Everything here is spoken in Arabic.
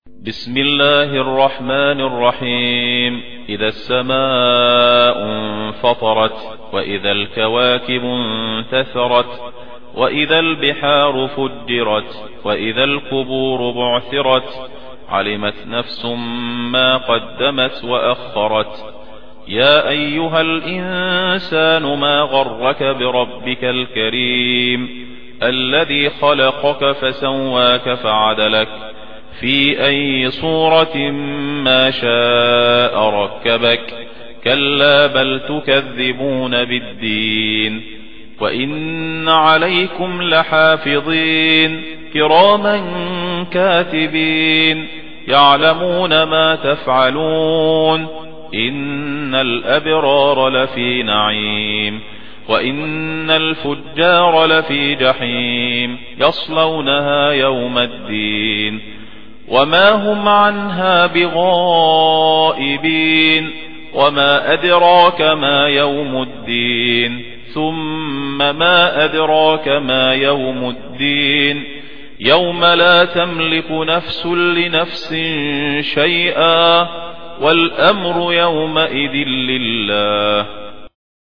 بسم الله الرحمن الرحيم. إذا السماء انفطرت، وإذا الكواكب انتثرت، وإذا البحار فجرت، وإذا القبور بعثرت، علمت نفس ما قدمت وأخرت. يا أيها الإنسان ما غرك بربك الكريم الذي خلقك فسواك فعدلك في أي صورة ما شاء ركبك. كلا بل تكذبون بالدين، وإن عليكم لحافظين كراما كاتبين يعلمون ما تفعلون. إن الأبرار لفي نعيم، وإن الفجار لفي جحيم يصلونها يوم الدين وما هم عنها بغائبين. وما أدراك ما يوم الدين، ثم ما أدراك ما يوم الدين. يوم لا تملك نفس لنفس شيئا، والأمر يومئذ لله.